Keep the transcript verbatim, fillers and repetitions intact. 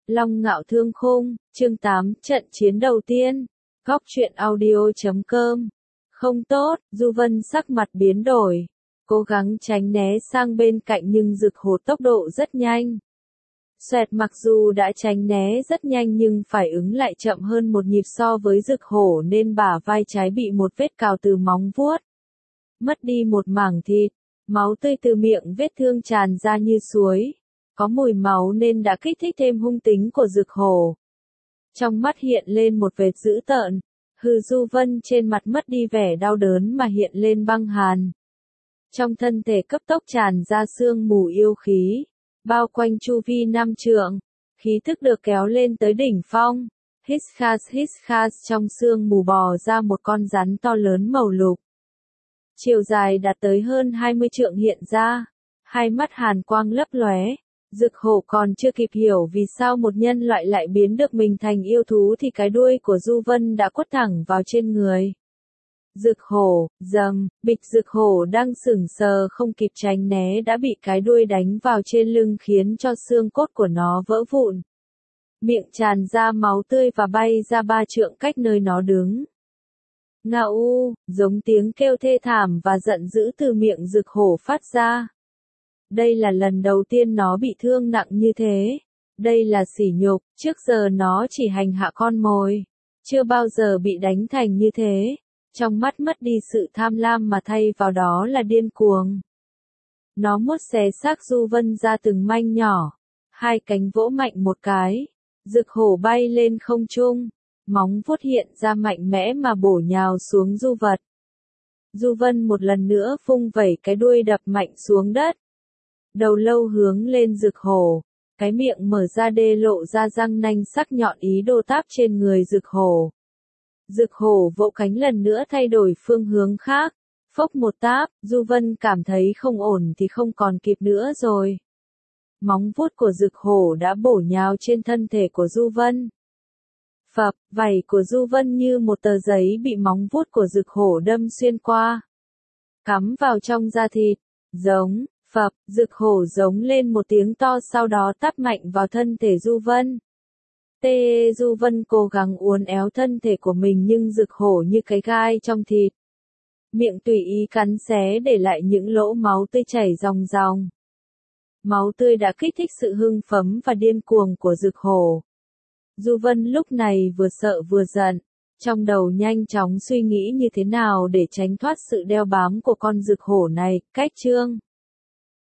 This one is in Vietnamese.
Long Ngạo Thương Khung, chương tám, trận chiến đầu tiên. Góc truyện audio chấm com. Không tốt, Du Vân sắc mặt biến đổi. Cố gắng tránh né sang bên cạnh nhưng Dực Hổ tốc độ rất nhanh. Xoẹt, mặc dù đã tránh né rất nhanh nhưng phải ứng lại chậm hơn một nhịp so với Dực Hổ nên bả vai trái bị một vết cào từ móng vuốt. Mất đi một mảng thịt, máu tươi từ miệng vết thương tràn ra như suối. Có mùi máu nên đã kích thích thêm hung tính của Dực Hổ. Trong mắt hiện lên một vệt dữ tợn, Hừ Du Vân trên mặt mất đi vẻ đau đớn mà hiện lên băng hàn. Trong thân thể cấp tốc tràn ra sương mù yêu khí, bao quanh chu vi năm trượng, khí thức được kéo lên tới đỉnh phong. Hít khas hít khas, trong sương mù bò ra một con rắn to lớn màu lục. Chiều dài đạt tới hơn hai mươi trượng hiện ra, hai mắt hàn quang lấp lóe. Dực Hổ còn chưa kịp hiểu vì sao một nhân loại lại biến được mình thành yêu thú thì cái đuôi của Du Vân đã quất thẳng vào trên người. Dực Hổ, dầm, bịch. Dực Hổ đang sững sờ không kịp tránh né đã bị cái đuôi đánh vào trên lưng khiến cho xương cốt của nó vỡ vụn. Miệng tràn ra máu tươi và bay ra ba trượng cách nơi nó đứng. Ngao u, giống tiếng kêu thê thảm và giận dữ từ miệng Dực Hổ phát ra. Đây là lần đầu tiên nó bị thương nặng như thế. Đây là sỉ nhục, trước giờ nó chỉ hành hạ con mồi. Chưa bao giờ bị đánh thành như thế. Trong mắt mất đi sự tham lam mà thay vào đó là điên cuồng. Nó muốn xé xác Du Vân ra từng manh nhỏ. Hai cánh vỗ mạnh một cái. Dực Hổ bay lên không trung. Móng vuốt hiện ra mạnh mẽ mà bổ nhào xuống Du vật. Du Vân một lần nữa vung vẩy cái đuôi đập mạnh xuống đất. Đầu lâu hướng lên Dực Hổ, cái miệng mở ra đê lộ ra răng nanh sắc nhọn ý đồ táp trên người Dực Hổ. Dực Hổ vỗ cánh lần nữa thay đổi phương hướng khác, phốc một táp, Du Vân cảm thấy không ổn thì không còn kịp nữa rồi. Móng vuốt của Dực Hổ đã bổ nhào trên thân thể của Du Vân. Phập, vảy của Du Vân như một tờ giấy bị móng vuốt của Dực Hổ đâm xuyên qua, cắm vào trong da thịt, giống. Phập, Dực Hổ giống lên một tiếng to sau đó táp mạnh vào thân thể Du Vân. Tê Du Vân cố gắng uốn éo thân thể của mình nhưng Dực Hổ như cái gai trong thịt. Miệng tùy ý cắn xé để lại những lỗ máu tươi chảy ròng ròng. Máu tươi đã kích thích sự hưng phấn và điên cuồng của Dực Hổ. Du Vân lúc này vừa sợ vừa giận, trong đầu nhanh chóng suy nghĩ như thế nào để tránh thoát sự đeo bám của con Dực Hổ này. Cách chương